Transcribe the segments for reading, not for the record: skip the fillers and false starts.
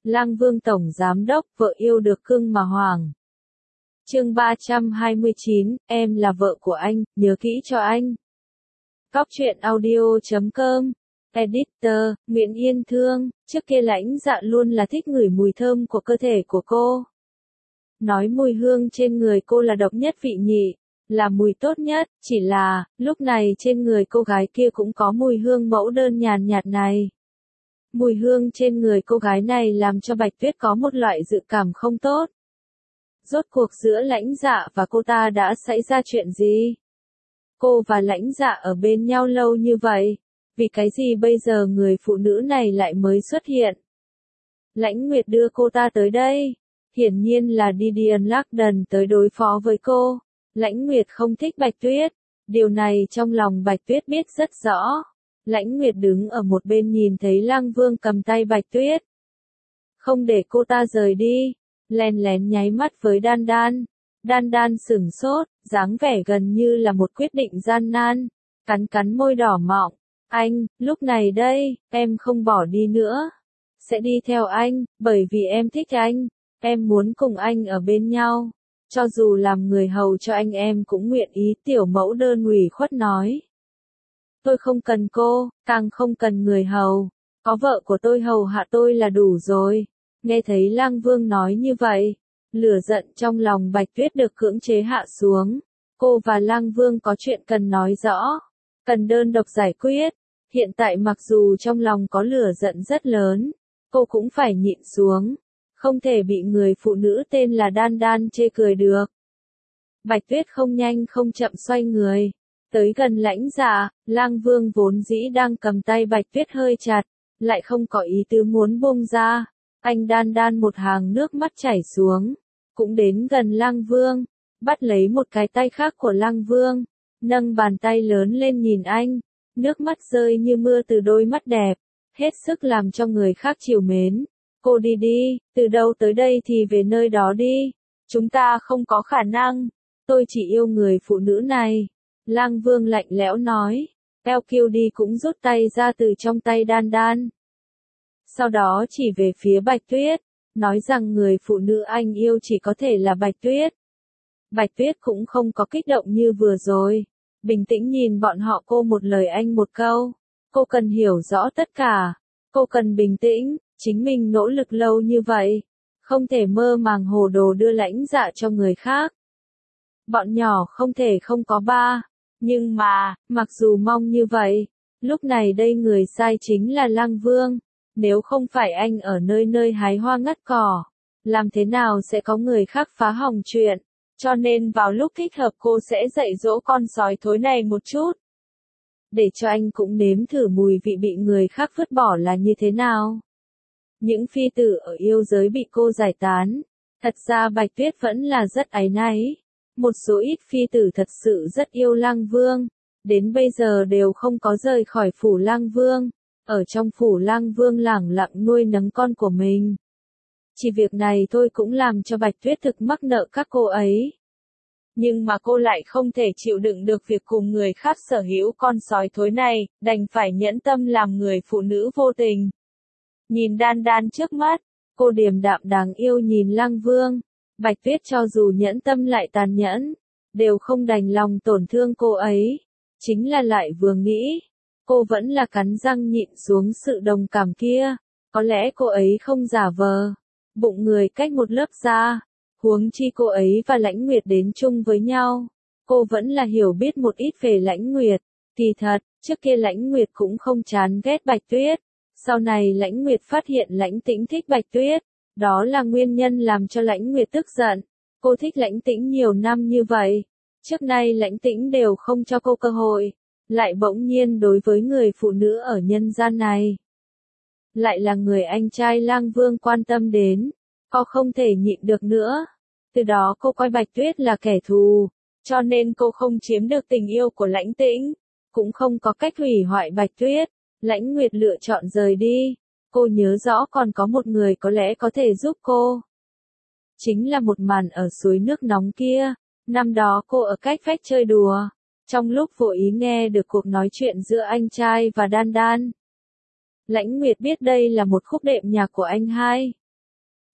Lang Vương Tổng Giám Đốc, vợ yêu được cưng mà hoàng. Chương 329, em là vợ của anh, nhớ kỹ cho anh. Cóc truyện audio.com. Editor, Nguyễn Yên Thương, trước kia Lãnh Dạ luôn là thích ngửi mùi thơm của cơ thể của cô. Nói mùi hương trên người cô là độc nhất vị nhị, là mùi tốt nhất, chỉ là, lúc này trên người cô gái kia cũng có mùi hương mẫu đơn nhàn nhạt này. Mùi hương trên người cô gái này làm cho Bạch Tuyết có một loại dự cảm không tốt. Rốt cuộc giữa Lãnh Dạ và cô ta đã xảy ra chuyện gì? Cô và Lãnh Dạ ở bên nhau lâu như vậy, vì cái gì bây giờ người phụ nữ này lại mới xuất hiện? Lãnh Nguyệt đưa cô ta tới đây, hiển nhiên là Didion Lagden tới đối phó với cô. Lãnh Nguyệt không thích Bạch Tuyết, điều này trong lòng Bạch Tuyết biết rất rõ. Lãnh Nguyệt đứng ở một bên nhìn thấy Lang Vương cầm tay Bạch Tuyết, không để cô ta rời đi, lén lén nháy mắt với Đan Đan. Đan Đan sửng sốt, dáng vẻ gần như là một quyết định gian nan, cắn cắn môi đỏ mọng. Anh, lúc này đây, em không bỏ đi nữa. Sẽ đi theo anh, bởi vì em thích anh. Em muốn cùng anh ở bên nhau. Cho dù làm người hầu cho anh em cũng nguyện ý, tiểu mẫu đơn ủy khuất nói. Tôi không cần cô, càng không cần người hầu. Có vợ của tôi hầu hạ tôi là đủ rồi. Nghe thấy Lang Vương nói như vậy, lửa giận trong lòng Bạch Tuyết được cưỡng chế hạ xuống. Cô và Lang Vương có chuyện cần nói rõ, cần đơn độc giải quyết. Hiện tại mặc dù trong lòng có lửa giận rất lớn, cô cũng phải nhịn xuống, không thể bị người phụ nữ tên là Đan Đan chê cười được. Bạch Tuyết không nhanh không chậm xoay người, tới gần Lãnh Dạ. Lang Vương vốn dĩ đang cầm tay Bạch Tuyết hơi chặt, lại không có ý tứ muốn buông ra. Anh Đan Đan một hàng nước mắt chảy xuống, cũng đến gần Lang Vương, bắt lấy một cái tay khác của Lang Vương, nâng bàn tay lớn lên nhìn anh, nước mắt rơi như mưa từ đôi mắt đẹp, hết sức làm cho người khác trìu mến. Cô đi đi, từ đâu tới đây thì về nơi đó đi, chúng ta không có khả năng, tôi chỉ yêu người phụ nữ này. Lang Vương lạnh lẽo nói, El Kiêu đi cũng rút tay ra từ trong tay Đan Đan. Sau đó chỉ về phía Bạch Tuyết, nói rằng người phụ nữ anh yêu chỉ có thể là Bạch Tuyết. Bạch Tuyết cũng không có kích động như vừa rồi, bình tĩnh nhìn bọn họ, cô một lời anh một câu. Cô cần hiểu rõ tất cả, cô cần bình tĩnh, chính mình nỗ lực lâu như vậy, không thể mơ màng hồ đồ đưa Lãnh Dạ cho người khác. Bọn nhỏ không thể không có ba, nhưng mà, mặc dù mong như vậy, lúc này đây người sai chính là Lang Vương. Nếu không phải anh ở nơi nơi hái hoa ngắt cỏ, làm thế nào sẽ có người khác phá hỏng chuyện, cho nên vào lúc thích hợp cô sẽ dạy dỗ con sói thối này một chút. Để cho anh cũng nếm thử mùi vị bị người khác vứt bỏ là như thế nào. Những phi tử ở yêu giới bị cô giải tán, thật ra Bạch Tuyết vẫn là rất áy náy. Một số ít phi tử thật sự rất yêu Lang Vương, đến bây giờ đều không có rời khỏi phủ Lang Vương. Ở trong phủ Lang Vương lẳng lặng nuôi nấng con của mình. Chỉ việc này thôi cũng làm cho Bạch Tuyết thực mắc nợ các cô ấy. Nhưng mà cô lại không thể chịu đựng được việc cùng người khác sở hữu con sói thối này, đành phải nhẫn tâm làm người phụ nữ vô tình. Nhìn Đan Đan trước mắt, cô điềm đạm đáng yêu nhìn Lang Vương. Bạch Tuyết cho dù nhẫn tâm lại tàn nhẫn, đều không đành lòng tổn thương cô ấy. Chính là lại vừa nghĩ, cô vẫn là cắn răng nhịn xuống sự đồng cảm kia. Có lẽ cô ấy không giả vờ, bụng người cách một lớp da. Huống chi cô ấy và Lãnh Nguyệt đến chung với nhau, cô vẫn là hiểu biết một ít về Lãnh Nguyệt. Kỳ thật, trước kia Lãnh Nguyệt cũng không chán ghét Bạch Tuyết. Sau này Lãnh Nguyệt phát hiện Lãnh Tĩnh thích Bạch Tuyết, đó là nguyên nhân làm cho Lãnh Nguyệt tức giận. Cô thích Lãnh Tĩnh nhiều năm như vậy, trước nay Lãnh Tĩnh đều không cho cô cơ hội, lại bỗng nhiên đối với người phụ nữ ở nhân gian này, lại là người anh trai Lang Vương quan tâm đến, cô không thể nhịn được nữa. Từ đó cô coi Bạch Tuyết là kẻ thù, cho nên cô không chiếm được tình yêu của Lãnh Tĩnh, cũng không có cách hủy hoại Bạch Tuyết. Lãnh Nguyệt lựa chọn rời đi. Cô nhớ rõ còn có một người có lẽ có thể giúp cô. Chính là một màn ở suối nước nóng kia. Năm đó cô ở cách vách chơi đùa, trong lúc vô ý nghe được cuộc nói chuyện giữa anh trai và Đan Đan. Lãnh Nguyệt biết đây là một khúc đệm nhạc của anh hai.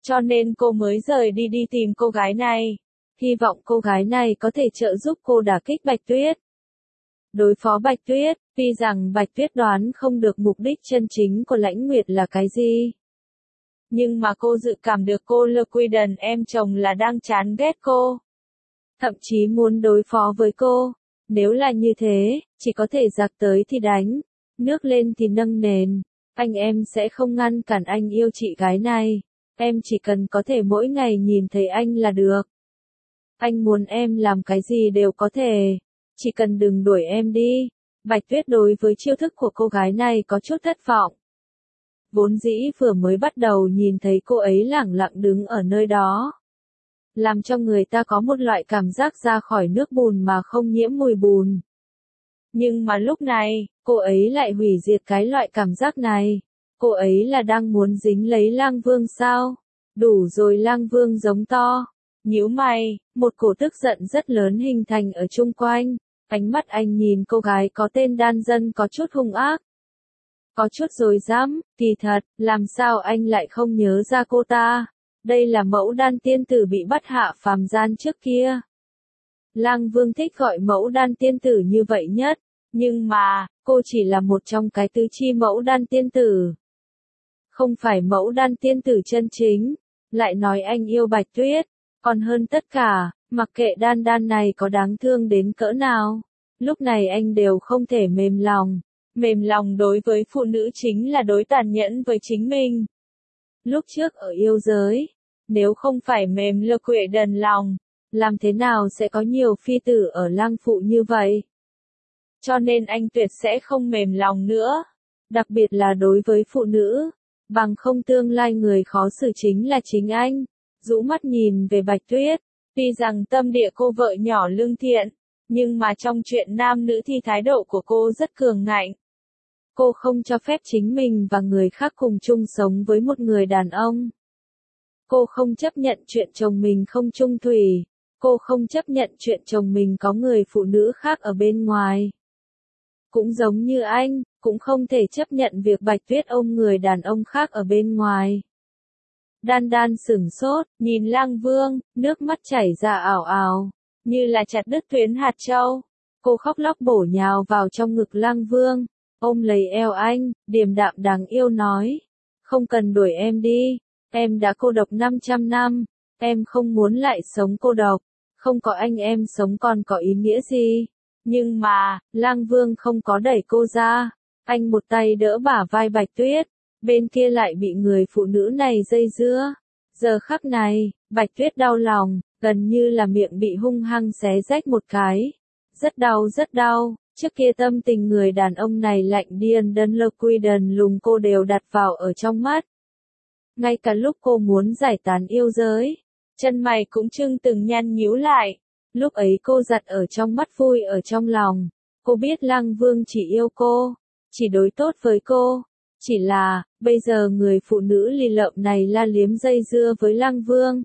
Cho nên cô mới rời đi đi tìm cô gái này. Hy vọng cô gái này có thể trợ giúp cô đả kích Bạch Tuyết. Đối phó Bạch Tuyết, tuy rằng Bạch Tuyết đoán không được mục đích chân chính của Lãnh Nguyệt là cái gì. Nhưng mà cô dự cảm được cô Liquidon em chồng là đang chán ghét cô. Thậm chí muốn đối phó với cô. Nếu là như thế, chỉ có thể giặc tới thì đánh, nước lên thì nâng nền. Anh em sẽ không ngăn cản anh yêu chị gái này. Em chỉ cần có thể mỗi ngày nhìn thấy anh là được. Anh muốn em làm cái gì đều có thể. Chỉ cần đừng đuổi em đi. Bạch Tuyết đối với chiêu thức của cô gái này có chút thất vọng. Vốn dĩ vừa mới bắt đầu nhìn thấy cô ấy lẳng lặng đứng ở nơi đó. Làm cho người ta có một loại cảm giác ra khỏi nước bùn mà không nhiễm mùi bùn. Nhưng mà lúc này, cô ấy lại hủy diệt cái loại cảm giác này. Cô ấy là đang muốn dính lấy Lang Vương sao? Đủ rồi, Lang Vương giống to. Nhíu mày, một cổ tức giận rất lớn hình thành ở chung quanh. Ánh mắt anh nhìn cô gái có tên Đan Dân có chút hung ác. Có chút dối dám, kỳ thật, làm sao anh lại không nhớ ra cô ta? Đây là mẫu Đan tiên tử bị bắt hạ phàm gian trước kia. Lang Vương thích gọi mẫu Đan tiên tử như vậy nhất, nhưng mà, cô chỉ là một trong cái tứ chi mẫu Đan tiên tử. Không phải mẫu Đan tiên tử chân chính, lại nói anh yêu Bạch Tuyết, còn hơn tất cả, mặc kệ Đan Đan này có đáng thương đến cỡ nào, lúc này anh đều không thể mềm lòng. Mềm lòng đối với phụ nữ chính là đối tàn nhẫn với chính mình. Lúc trước ở yêu giới, nếu không phải mềm lơ quệ đần lòng, làm thế nào sẽ có nhiều phi tử ở lang phụ như vậy? Cho nên anh tuyệt sẽ không mềm lòng nữa. Đặc biệt là đối với phụ nữ, bằng không tương lai người khó xử chính là chính anh. Rũ mắt nhìn về Bạch Tuyết, tuy rằng tâm địa cô vợ nhỏ lương thiện, nhưng mà trong chuyện nam nữ thì thái độ của cô rất cường ngạnh. Cô không cho phép chính mình và người khác cùng chung sống với một người đàn ông. Cô không chấp nhận chuyện chồng mình không chung thủy. Cô không chấp nhận chuyện chồng mình có người phụ nữ khác ở bên ngoài. Cũng giống như anh, cũng không thể chấp nhận việc Bạch Tuyết ôm người đàn ông khác ở bên ngoài. Đan Đan sửng sốt, nhìn Lang Vương, nước mắt chảy ra ảo ảo, như là chặt đứt tuyến hạt châu. Cô khóc lóc bổ nhào vào trong ngực Lang Vương, ôm lấy eo anh, điềm đạm đáng yêu nói. Không cần đuổi em đi, em đã cô độc 500 năm, em không muốn lại sống cô độc, không có anh em sống còn có ý nghĩa gì. Nhưng mà, Lang Vương không có đẩy cô ra, anh một tay đỡ bả vai Bạch Tuyết, bên kia lại bị người phụ nữ này dây dưa. Giờ khắc này, Bạch Tuyết đau lòng, gần như là miệng bị hung hăng xé rách một cái. Rất đau, trước kia tâm tình người đàn ông này lạnh điên đơn lơ quy đần lùng cô đều đặt vào ở trong mắt. Ngay cả lúc cô muốn giải tán yêu giới, chân mày cũng chưng từng nhăn nhíu lại. Lúc ấy cô giặt ở trong mắt vui ở trong lòng. Cô biết Lang Vương chỉ yêu cô, chỉ đối tốt với cô. Chỉ là, bây giờ người phụ nữ lì lợm này la liếm dây dưa với Lang Vương.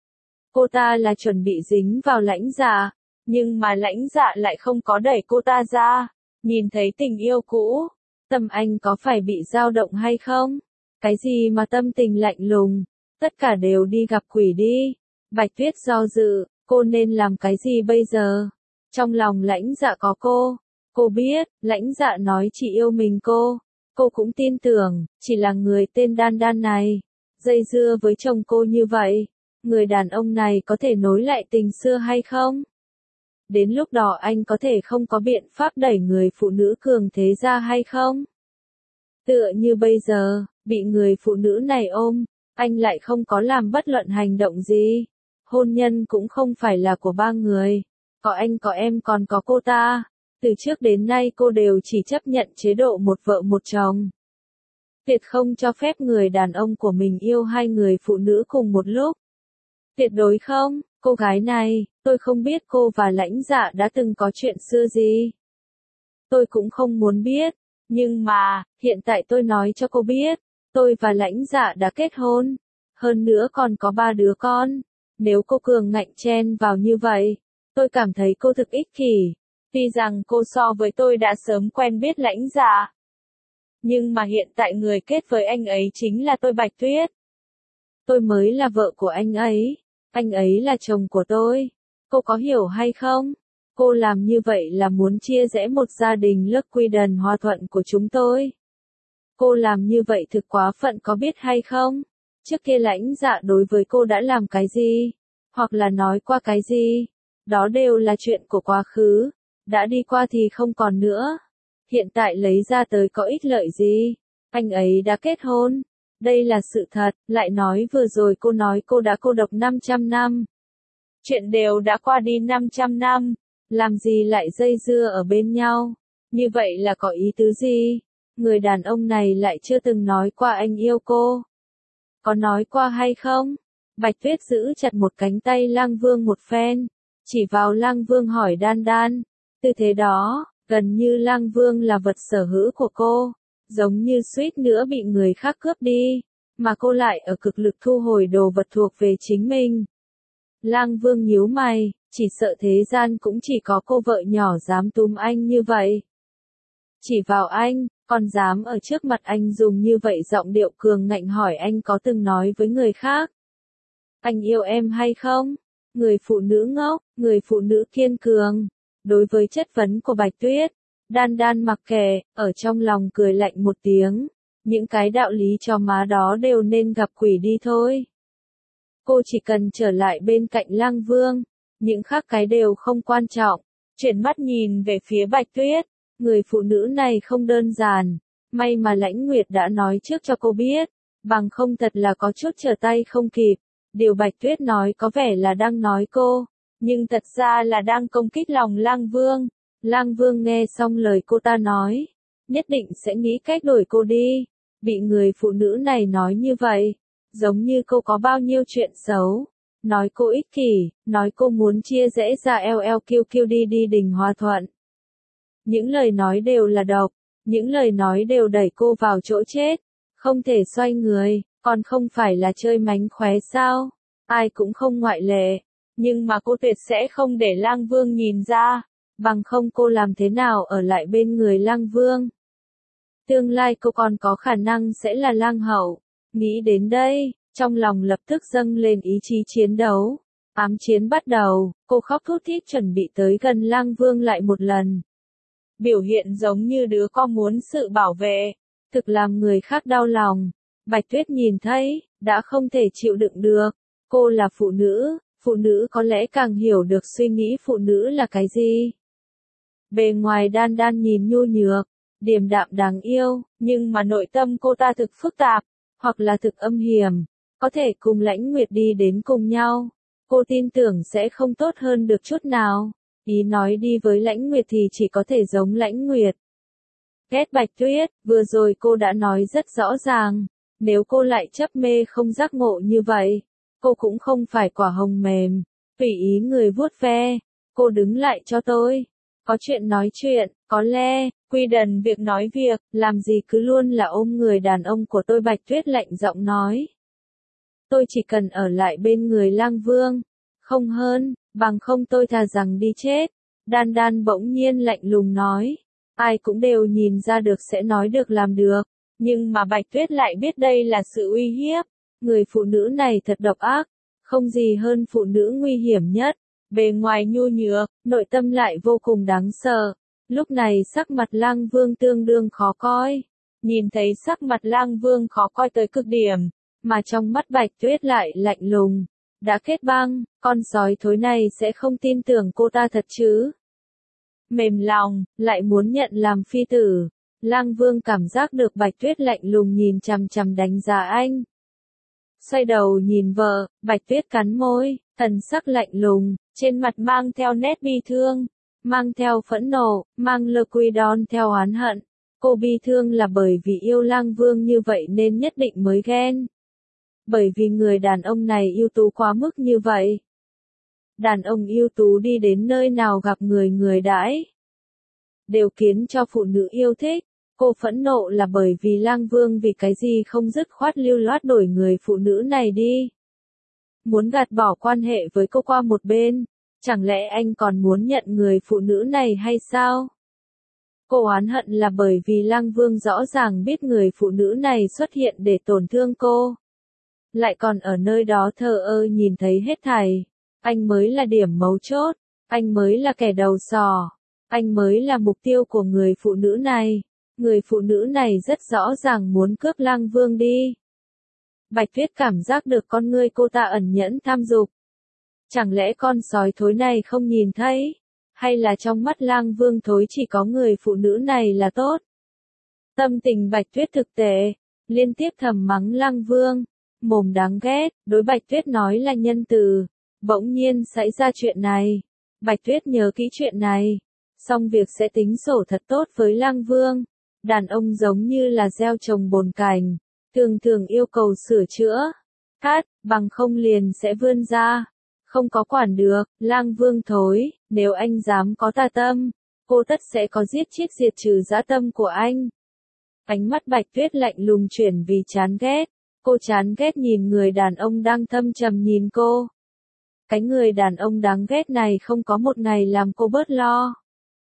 Cô ta là chuẩn bị dính vào Lãnh Dạ, nhưng mà Lãnh Dạ lại không có đẩy cô ta ra. Nhìn thấy tình yêu cũ, tâm anh có phải bị dao động hay không? Cái gì mà tâm tình lạnh lùng, tất cả đều đi gặp quỷ đi. Bạch Tuyết do dự, cô nên làm cái gì bây giờ? Trong lòng Lãnh Dạ có cô biết, Lãnh Dạ nói chỉ yêu mình cô cũng tin tưởng, chỉ là người tên Đan Đan này, dây dưa với chồng cô như vậy, người đàn ông này có thể nối lại tình xưa hay không? Đến lúc đó anh có thể không có biện pháp đẩy người phụ nữ cường thế ra hay không? Tựa như bây giờ, bị người phụ nữ này ôm, anh lại không có làm bất luận hành động gì. Hôn nhân cũng không phải là của ba người, có anh có em còn có cô ta. Từ trước đến nay cô đều chỉ chấp nhận chế độ một vợ một chồng. Tuyệt không cho phép người đàn ông của mình yêu hai người phụ nữ cùng một lúc. Tuyệt đối không, cô gái này, tôi không biết cô và Lãnh Dạ đã từng có chuyện xưa gì. Tôi cũng không muốn biết, nhưng mà, hiện tại tôi nói cho cô biết, tôi và Lãnh Dạ đã kết hôn, hơn nữa còn có 3 đứa con. Nếu cô cường ngạnh chen vào như vậy, tôi cảm thấy cô thực ích kỷ. Tuy rằng cô so với tôi đã sớm quen biết Lãnh Dạ, nhưng mà hiện tại người kết với anh ấy chính là tôi Bạch Tuyết. Tôi mới là vợ của anh ấy là chồng của tôi. Cô có hiểu hay không? Cô làm như vậy là muốn chia rẽ một gia đình Lockwood hòa thuận của chúng tôi. Cô làm như vậy thực quá phận có biết hay không? Trước kia lãnh dạ đối với cô đã làm cái gì? Hoặc là nói qua cái gì? Đó đều là chuyện của quá khứ. Đã đi qua thì không còn nữa. Hiện tại lấy ra tới có ích lợi gì? Anh ấy đã kết hôn. Đây là sự thật. Lại nói vừa rồi cô nói cô đã cô độc 500 năm. Chuyện đều đã qua đi 500 năm. Làm gì lại dây dưa ở bên nhau? Như vậy là có ý tứ gì? Người đàn ông này lại chưa từng nói qua anh yêu cô. Có nói qua hay không? Bạch Tuyết giữ chặt một cánh tay Lang Vương một phen, chỉ vào Lang Vương hỏi Đan Đan. Tư thế đó, gần như Lang Vương là vật sở hữu của cô, giống như suýt nữa bị người khác cướp đi, mà cô lại ở cực lực thu hồi đồ vật thuộc về chính mình. Lang Vương nhíu mày, chỉ sợ thế gian cũng chỉ có cô vợ nhỏ dám túm anh như vậy. Chỉ vào anh, còn dám ở trước mặt anh dùng như vậy giọng điệu cường ngạnh hỏi anh có từng nói với người khác. Anh yêu em hay không? Người phụ nữ ngốc, người phụ nữ kiên cường. Đối với chất vấn của Bạch Tuyết, Đan Đan mặc kệ, ở trong lòng cười lạnh một tiếng. Những cái đạo lý cho má đó đều nên gặp quỷ đi thôi. Cô chỉ cần trở lại bên cạnh Lang Vương, những khác cái đều không quan trọng. Chuyển mắt nhìn về phía Bạch Tuyết, người phụ nữ này không đơn giản, may mà Lãnh Nguyệt đã nói trước cho cô biết, bằng không thật là có chút trở tay không kịp. Điều Bạch Tuyết nói có vẻ là đang nói cô, nhưng thật ra là đang công kích lòng Lang Vương. Lang Vương nghe xong lời cô ta nói, nhất định sẽ nghĩ cách đuổi cô đi. Bị người phụ nữ này nói như vậy, giống như cô có bao nhiêu chuyện xấu. Nói cô ích kỷ, nói cô muốn chia rẽ ra LLQQ đi đình hòa thuận. Những lời nói đều là độc, những lời nói đều đẩy cô vào chỗ chết, không thể xoay người, còn không phải là chơi mánh khóe sao, ai cũng không ngoại lệ, nhưng mà cô tuyệt sẽ không để Lang Vương nhìn ra, bằng không cô làm thế nào ở lại bên người Lang Vương. Tương lai cô còn có khả năng sẽ là Lang hậu, nghĩ đến đây, trong lòng lập tức dâng lên ý chí chiến đấu, ám chiến bắt đầu, cô khóc thút thít chuẩn bị tới gần Lang Vương lại một lần. Biểu hiện giống như đứa con muốn sự bảo vệ, thực làm người khác đau lòng. Bạch Tuyết nhìn thấy, đã không thể chịu đựng được. Cô là phụ nữ có lẽ càng hiểu được suy nghĩ phụ nữ là cái gì. Bề ngoài Đan Đan nhìn nhu nhược, điềm đạm đáng yêu, nhưng mà nội tâm cô ta thực phức tạp, hoặc là thực âm hiểm, có thể cùng Lãnh Nguyệt đi đến cùng nhau. Cô tin tưởng sẽ không tốt hơn được chút nào. Ý nói đi với Lãnh Nguyệt thì chỉ có thể giống Lãnh Nguyệt. Ghét Bạch Tuyết, vừa rồi cô đã nói rất rõ ràng, nếu cô lại chấp mê không giác ngộ như vậy, cô cũng không phải quả hồng mềm, tùy ý người vuốt ve, cô đứng lại cho tôi. Có chuyện nói chuyện, có lẽ, quy đần việc nói việc, làm gì cứ luôn là ôm người đàn ông của tôi. Bạch Tuyết lạnh giọng nói. Tôi chỉ cần ở lại bên người Lang Vương, không hơn, bằng không tôi thà rằng đi chết. Đan Đan bỗng nhiên lạnh lùng nói, ai cũng đều nhìn ra được sẽ nói được làm được, nhưng mà Bạch Tuyết lại biết đây là sự uy hiếp. Người phụ nữ này thật độc ác, không gì hơn phụ nữ nguy hiểm nhất, bề ngoài nhu nhược, nội tâm lại vô cùng đáng sợ. Lúc này sắc mặt Lang Vương tương đương khó coi, nhìn thấy sắc mặt Lang Vương khó coi tới cực điểm, mà trong mắt Bạch Tuyết lại lạnh lùng. Đã kết băng, con sói thối này sẽ không tin tưởng cô ta thật chứ. Mềm lòng, lại muốn nhận làm phi tử. Lang Vương cảm giác được Bạch Tuyết lạnh lùng nhìn chằm chằm đánh giá anh. Xoay đầu nhìn vợ, Bạch Tuyết cắn môi, thần sắc lạnh lùng, trên mặt mang theo nét bi thương, mang theo phẫn nộ, mang Lockwood theo oán hận. Cô bi thương là bởi vì yêu Lang Vương như vậy nên nhất định mới ghen. Bởi vì người đàn ông này ưu tú quá mức như vậy. Đàn ông ưu tú đi đến nơi nào gặp người đãi đều khiến cho phụ nữ yêu thích. Cô phẫn nộ là bởi vì Lang Vương vì cái gì không dứt khoát lưu loát đổi người phụ nữ này đi. Muốn gạt bỏ quan hệ với cô qua một bên, chẳng lẽ anh còn muốn nhận người phụ nữ này hay sao? Cô oán hận là bởi vì Lang Vương rõ ràng biết người phụ nữ này xuất hiện để tổn thương cô. lại còn ở nơi đó thờ ơ nhìn thấy hết thảy. Anh mới là điểm mấu chốt, anh mới là kẻ đầu sỏ, anh mới là mục tiêu của người phụ nữ này. Người phụ nữ này rất rõ ràng muốn cướp Lang Vương đi. Bạch Tuyết cảm giác được con ngươi cô ta ẩn nhẫn tham dục. Chẳng lẽ con sói thối này không nhìn thấy? Hay là trong mắt Lang Vương thối chỉ có người phụ nữ này là tốt? Tâm tình Bạch Tuyết thực tệ, liên tiếp thầm mắng Lang Vương, mồm đáng ghét, đối Bạch Tuyết nói là nhân từ. Bỗng nhiên xảy ra chuyện này. Bạch Tuyết nhớ kỹ chuyện này. Xong việc sẽ tính sổ thật tốt với Lang Vương. Đàn ông giống như là gieo trồng bồn cành, thường thường yêu cầu sửa chữa, cắt, bằng không liền sẽ vươn ra. Không có quản được, Lang Vương thối, nếu anh dám có tà tâm, cô tất sẽ có giết chết diệt trừ dã tâm của anh. Ánh mắt Bạch Tuyết lạnh lùng chuyển vì chán ghét. Cô chán ghét nhìn người đàn ông đang thâm trầm nhìn cô. Cái người đàn ông đáng ghét này không có một ngày làm cô bớt lo.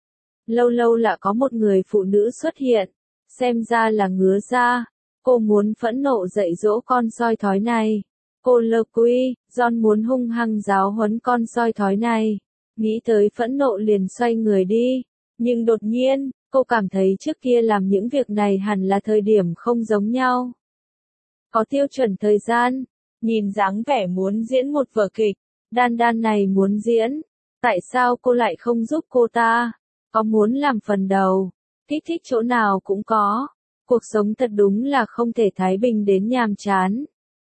Lâu lâu là có một người phụ nữ xuất hiện, xem ra là ngứa ra. Cô muốn phẫn nộ dạy dỗ con soi thói này. Cô lơ quy, John muốn hung hăng giáo huấn con soi thói này. Nghĩ tới phẫn nộ liền xoay người đi. Nhưng đột nhiên, cô cảm thấy trước kia làm những việc này hẳn là thời điểm không giống nhau. Có tiêu chuẩn thời gian, nhìn dáng vẻ muốn diễn một vở kịch, Đan Đan này muốn diễn. Tại sao cô lại không giúp cô ta? Có muốn làm phần đầu, kích thích chỗ nào cũng có. Cuộc sống thật đúng là không thể thái bình đến nhàm chán.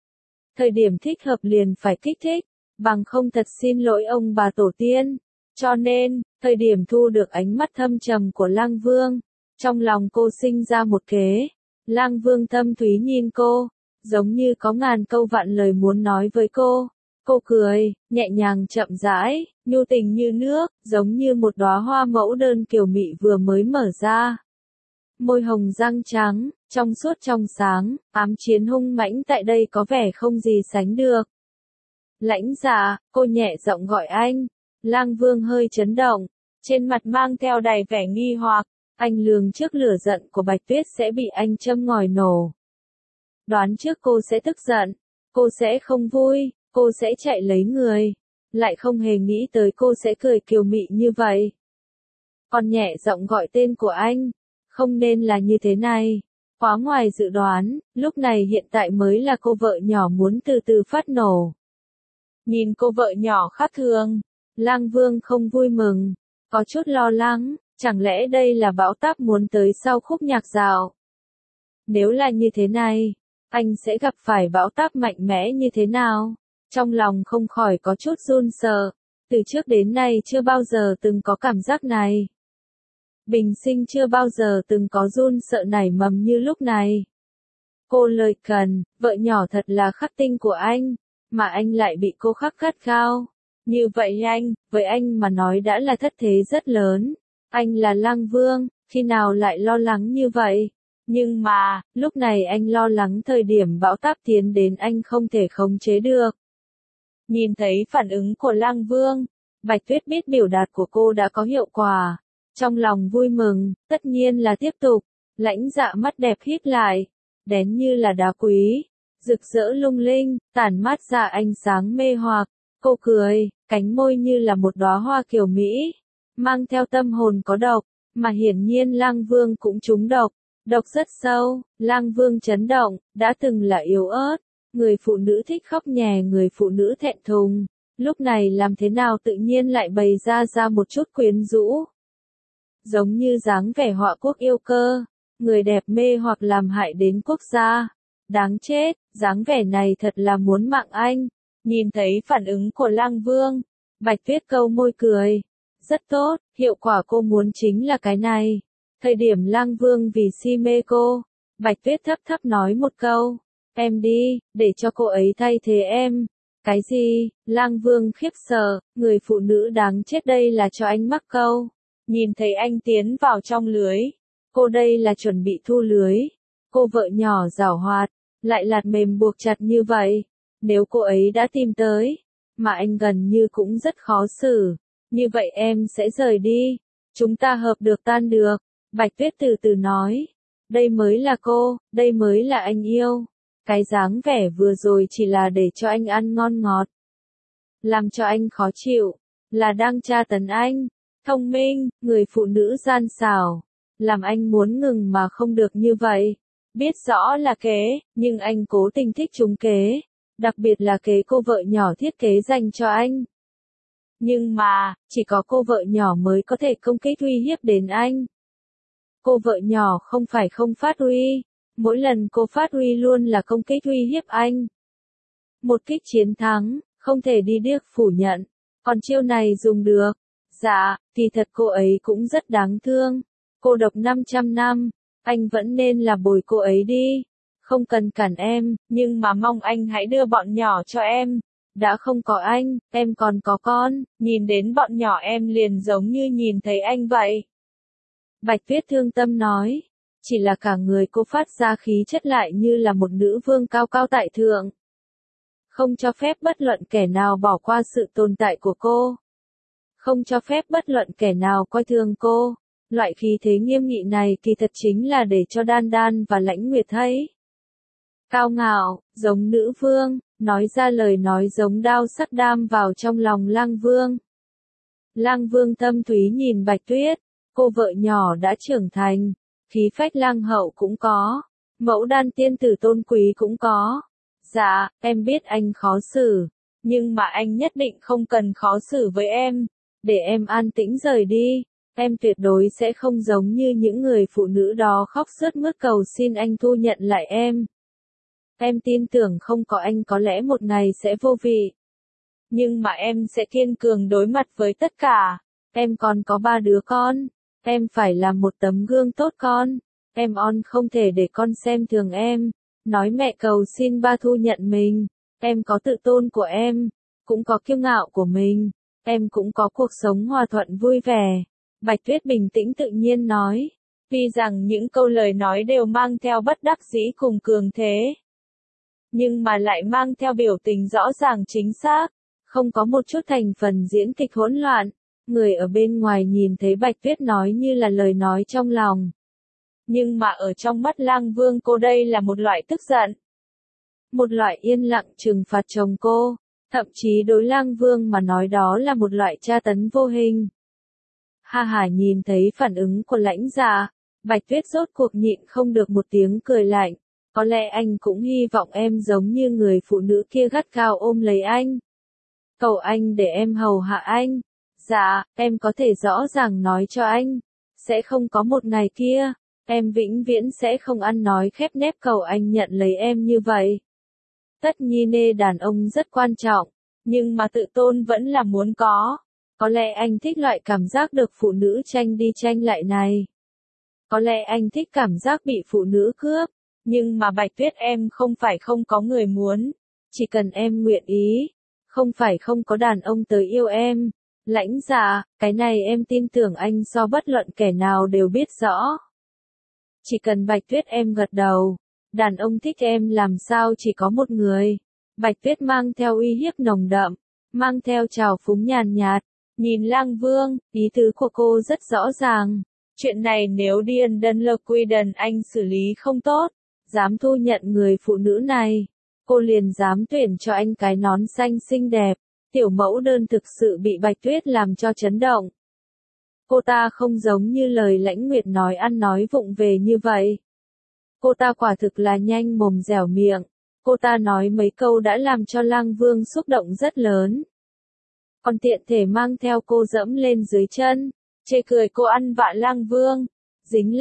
Thời điểm thích hợp liền phải kích thích, bằng không thật xin lỗi ông bà tổ tiên. Cho nên, thời điểm thu được ánh mắt thâm trầm của Lang Vương, trong lòng cô sinh ra một kế. Lang Vương thâm thúy nhìn cô, giống như có ngàn câu vạn lời muốn nói với cô. Cô cười, nhẹ nhàng chậm rãi, nhu tình như nước, giống như một đóa hoa mẫu đơn kiều mị vừa mới mở ra. Môi hồng răng trắng, trong suốt trong sáng, ám chiến hung mãnh tại đây có vẻ không gì sánh được. Lãnh Dạ, cô nhẹ giọng gọi anh. Lang Vương hơi chấn động, trên mặt mang theo đầy vẻ nghi hoặc. Anh lường trước lửa giận của Bạch Tuyết sẽ bị anh châm ngòi nổ. Đoán trước cô sẽ tức giận, cô sẽ không vui, cô sẽ chạy lấy người. Lại không hề nghĩ tới cô sẽ cười kiều mị như vậy. Còn nhẹ giọng gọi tên của anh. Không nên là như thế này. Quá ngoài dự đoán, lúc này hiện tại mới là cô vợ nhỏ muốn từ từ phát nổ. Nhìn cô vợ nhỏ khác thường, Lang Vương không vui mừng, có chút lo lắng, chẳng lẽ đây là bão táp muốn tới sau khúc nhạc dạo. Nếu là như thế này, anh sẽ gặp phải bão táp mạnh mẽ như thế nào? Trong lòng không khỏi có chút run sợ, từ trước đến nay chưa bao giờ từng có cảm giác này. Bình sinh chưa bao giờ từng có run sợ nảy mầm như lúc này. Cô lời cần, vợ nhỏ thật là khắc tinh của anh, mà anh lại bị cô khắc gắt gao. Như vậy anh, với anh mà nói đã là thất thế rất lớn. Anh là Lang Vương, khi nào lại lo lắng như vậy? Nhưng mà, lúc này anh lo lắng thời điểm bão táp tiến đến anh không thể khống chế được. Nhìn thấy phản ứng của Lang Vương, Bạch Tuyết biết biểu đạt của cô đã có hiệu quả. Trong lòng vui mừng, tất nhiên là tiếp tục. Lãnh Dạ mắt đẹp híp lại, đén như là đá quý, rực rỡ lung linh, tản mát ra ánh sáng mê hoặc. Cô cười, cánh môi như là một đóa hoa kiều mỹ, mang theo tâm hồn có độc, mà hiển nhiên Lang Vương cũng trúng độc. Độc rất sâu, Lang Vương chấn động, đã từng là yếu ớt, người phụ nữ thích khóc nhè, người phụ nữ thẹn thùng, lúc này làm thế nào tự nhiên lại bày ra một chút quyến rũ. Giống như dáng vẻ họa quốc yêu cơ, người đẹp mê hoặc làm hại đến quốc gia. Đáng chết, dáng vẻ này thật là muốn mạng anh. Nhìn thấy phản ứng của Lang Vương, Bạch Tuyết câu môi cười. Rất tốt, hiệu quả cô muốn chính là cái này. Thời điểm Lang Vương vì si mê cô, Bạch Tuyết thấp thấp nói một câu. Em đi, để cho cô ấy thay thế em. Cái gì? Lang Vương khiếp sợ, người phụ nữ đáng chết đây là cho anh mắc câu. Nhìn thấy anh tiến vào trong lưới. Cô đây là chuẩn bị thu lưới. Cô vợ nhỏ giảo hoạt, lại lạt mềm buộc chặt như vậy. Nếu cô ấy đã tìm tới, mà anh gần như cũng rất khó xử. Như vậy em sẽ rời đi. Chúng ta hợp được tan được. Bạch Tuyết từ từ nói. Đây mới là cô, đây mới là anh yêu. Cái dáng vẻ vừa rồi chỉ là để cho anh ăn ngon ngọt. Làm cho anh khó chịu, là đang tra tấn anh. Thông minh, người phụ nữ gian xảo, làm anh muốn ngừng mà không được như vậy. Biết rõ là kế, nhưng anh cố tình thích trúng kế. Đặc biệt là kế cô vợ nhỏ thiết kế dành cho anh. Nhưng mà, chỉ có cô vợ nhỏ mới có thể công kích uy hiếp đến anh. Cô vợ nhỏ không phải không phát uy, mỗi lần cô phát uy luôn là công kích uy hiếp anh. Một kích chiến thắng, không thể đi điếc phủ nhận, còn chiêu này dùng được. Dạ, thì thật cô ấy cũng rất đáng thương. Cô độc 500 năm, anh vẫn nên là bồi cô ấy đi. Không cần cản em, nhưng mà mong anh hãy đưa bọn nhỏ cho em. Đã không có anh, em còn có con, nhìn đến bọn nhỏ em liền giống như nhìn thấy anh vậy. Bạch Tuyết thương tâm nói, chỉ là cả người cô phát ra khí chất lại như là một nữ vương cao cao tại thượng. Không cho phép bất luận kẻ nào bỏ qua sự tồn tại của cô. Không cho phép bất luận kẻ nào coi thường cô. Loại khí thế nghiêm nghị này kỳ thật chính là để cho Đan Đan và Lãnh Nguyệt thấy. Cao ngạo, giống nữ vương, nói ra lời nói giống đao sắc đam vào trong lòng Lang Vương. Lang Vương thâm thúy nhìn Bạch Tuyết, cô vợ nhỏ đã trưởng thành, khí phách lang hậu cũng có, mẫu đan tiên tử tôn quý cũng có. Dạ, em biết anh khó xử, nhưng mà anh nhất định không cần khó xử với em, để em an tĩnh rời đi, em tuyệt đối sẽ không giống như những người phụ nữ đó khóc sướt mướt cầu xin anh thu nhận lại em. Em tin tưởng không có anh có lẽ một ngày sẽ vô vị. Nhưng mà em sẽ kiên cường đối mặt với tất cả. Em còn có 3 đứa con. Em phải là một tấm gương tốt con. Em không thể để con xem thường em. Nói mẹ cầu xin ba thu nhận mình. Em có tự tôn của em. Cũng có kiêu ngạo của mình. Em cũng có cuộc sống hòa thuận vui vẻ. Bạch Tuyết bình tĩnh tự nhiên nói. Tuy rằng những câu lời nói đều mang theo bất đắc dĩ cùng cường thế. Nhưng mà lại mang theo biểu tình rõ ràng chính xác, không có một chút thành phần diễn kịch hỗn loạn. Người ở bên ngoài nhìn thấy Bạch Tuyết nói như là lời nói trong lòng. Nhưng mà ở trong mắt Lang Vương cô đây là một loại tức giận. Một loại yên lặng trừng phạt chồng cô, thậm chí đối Lang Vương mà nói đó là một loại tra tấn vô hình. Ha ha nhìn thấy phản ứng của Lãnh Dạ, Bạch Tuyết rốt cuộc nhịn không được một tiếng cười lạnh. Có lẽ anh cũng hy vọng em giống như người phụ nữ kia gắt gao ôm lấy anh. Cầu anh để em hầu hạ anh. Dạ, em có thể rõ ràng nói cho anh. Sẽ không có một ngày kia. Em vĩnh viễn sẽ không ăn nói khép nép cầu anh nhận lấy em như vậy. Tất nhiên đàn ông rất quan trọng. Nhưng mà tự tôn vẫn là muốn có. Có lẽ anh thích loại cảm giác được phụ nữ tranh đi tranh lại này. Có lẽ anh thích cảm giác bị phụ nữ cướp. Nhưng mà Bạch Tuyết em không phải không có người muốn. Chỉ cần em nguyện ý. Không phải không có đàn ông tới yêu em. Lãnh Dạ, cái này em tin tưởng anh so bất luận kẻ nào đều biết rõ. Chỉ cần Bạch Tuyết em gật đầu. Đàn ông thích em làm sao chỉ có một người. Bạch Tuyết mang theo uy hiếp nồng đậm. Mang theo trào phúng nhàn nhạt. Nhìn Lang Vương, ý tứ của cô rất rõ ràng. Chuyện này nếu Điền Đơn Lơ Quy Đần anh xử lý không tốt. Dám thu nhận người phụ nữ này, cô liền dám tuyển cho anh cái nón xanh xinh đẹp. Tiểu mẫu đơn thực sự bị Bạch Tuyết làm cho chấn động. Cô ta không giống như lời Lãnh Nguyệt nói ăn nói vụng về như vậy. Cô ta quả thực là nhanh mồm dẻo miệng. Cô ta nói mấy câu đã làm cho Lang Vương xúc động rất lớn. Còn tiện thể mang theo cô dẫm lên dưới chân, chê cười cô ăn vạ Lang Vương. Dính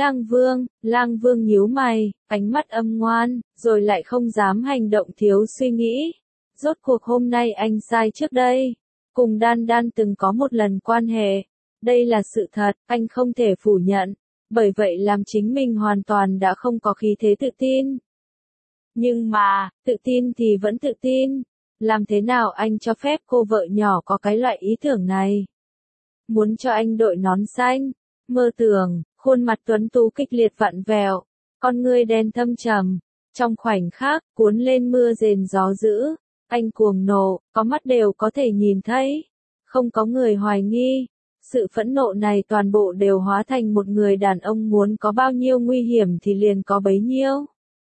Lang Vương nhíu mày, ánh mắt âm ngoan, rồi lại không dám hành động thiếu suy nghĩ. Rốt cuộc hôm nay anh sai trước đây. Cùng Đan Đan từng có một lần quan hệ. Đây là sự thật, anh không thể phủ nhận. Bởi vậy làm chính mình hoàn toàn đã không có khí thế tự tin. Nhưng mà, tự tin thì vẫn tự tin. Làm thế nào anh cho phép cô vợ nhỏ có cái loại ý tưởng này? Muốn cho anh đội nón xanh? Mơ tưởng. Khuôn mặt tuấn tú kịch liệt vặn vẹo, con ngươi đen thâm trầm, trong khoảnh khắc, cuốn lên mưa rền gió dữ, anh cuồng nộ, có mắt đều có thể nhìn thấy, không có người hoài nghi, sự phẫn nộ này toàn bộ đều hóa thành một người đàn ông muốn có bao nhiêu nguy hiểm thì liền có bấy nhiêu.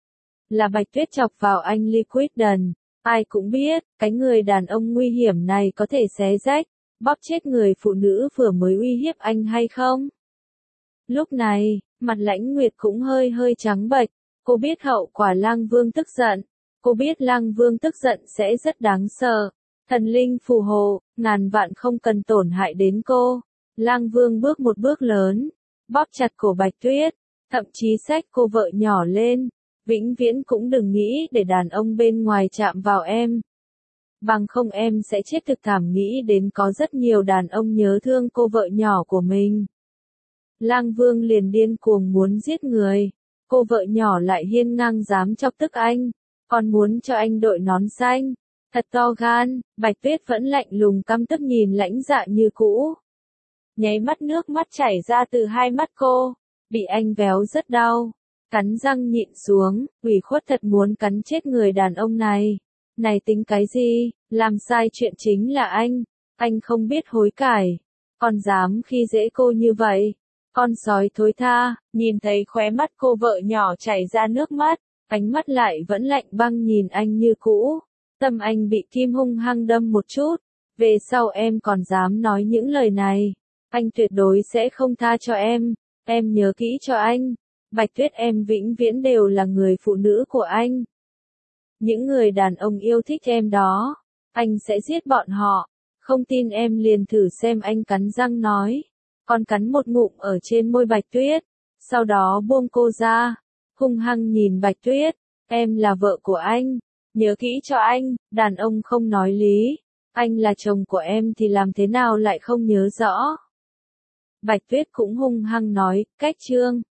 Là Bạch Tuyết chọc vào anh Liquidden. Ai cũng biết, cái người đàn ông nguy hiểm này có thể xé rách, bóp chết người phụ nữ vừa mới uy hiếp anh hay không? Lúc này, mặt Lãnh Nguyệt cũng hơi hơi trắng bệch. Cô biết hậu quả Lang Vương tức giận. Cô biết Lang Vương tức giận sẽ rất đáng sợ. Thần linh phù hộ, ngàn vạn không cần tổn hại đến cô. Lang Vương bước một bước lớn, bóp chặt cổ Bạch Tuyết, thậm chí xách cô vợ nhỏ lên. Vĩnh viễn cũng đừng nghĩ để đàn ông bên ngoài chạm vào em. Bằng không em sẽ chết thực thảm. Nghĩ đến có rất nhiều đàn ông nhớ thương cô vợ nhỏ của mình. Lang Vương liền điên cuồng muốn giết người. Cô vợ nhỏ lại hiên ngang dám chọc tức anh, còn muốn cho anh đội nón xanh. Thật to gan. Bạch Tuyết vẫn lạnh lùng căm tức nhìn Lãnh Dạ như cũ. Nháy mắt nước mắt chảy ra từ hai mắt cô. Bị anh véo rất đau. Cắn răng nhịn xuống, ủy khuất thật muốn cắn chết người đàn ông này. Này tính cái gì, làm sai chuyện chính là anh không biết hối cải. Còn dám khi dễ cô như vậy. Con sói thối tha. Nhìn thấy khóe mắt cô vợ nhỏ chảy ra nước mắt, ánh mắt lại vẫn lạnh băng nhìn anh như cũ. Tâm anh bị kim hung hăng đâm một chút. Về sau em còn dám nói những lời này, anh tuyệt đối sẽ không tha cho em nhớ kỹ cho anh. Bạch Tuyết, em vĩnh viễn đều là người phụ nữ của anh. Những người đàn ông yêu thích em đó, anh sẽ giết bọn họ. Không tin em liền thử xem, anh cắn răng nói. Còn cắn một ngụm ở trên môi Bạch Tuyết, sau đó buông cô ra, hung hăng nhìn Bạch Tuyết. Em là vợ của anh, nhớ kỹ cho anh. Đàn ông không nói lý. Anh là chồng của em thì làm thế nào lại không nhớ rõ. Bạch Tuyết cũng hung hăng nói, cách chương.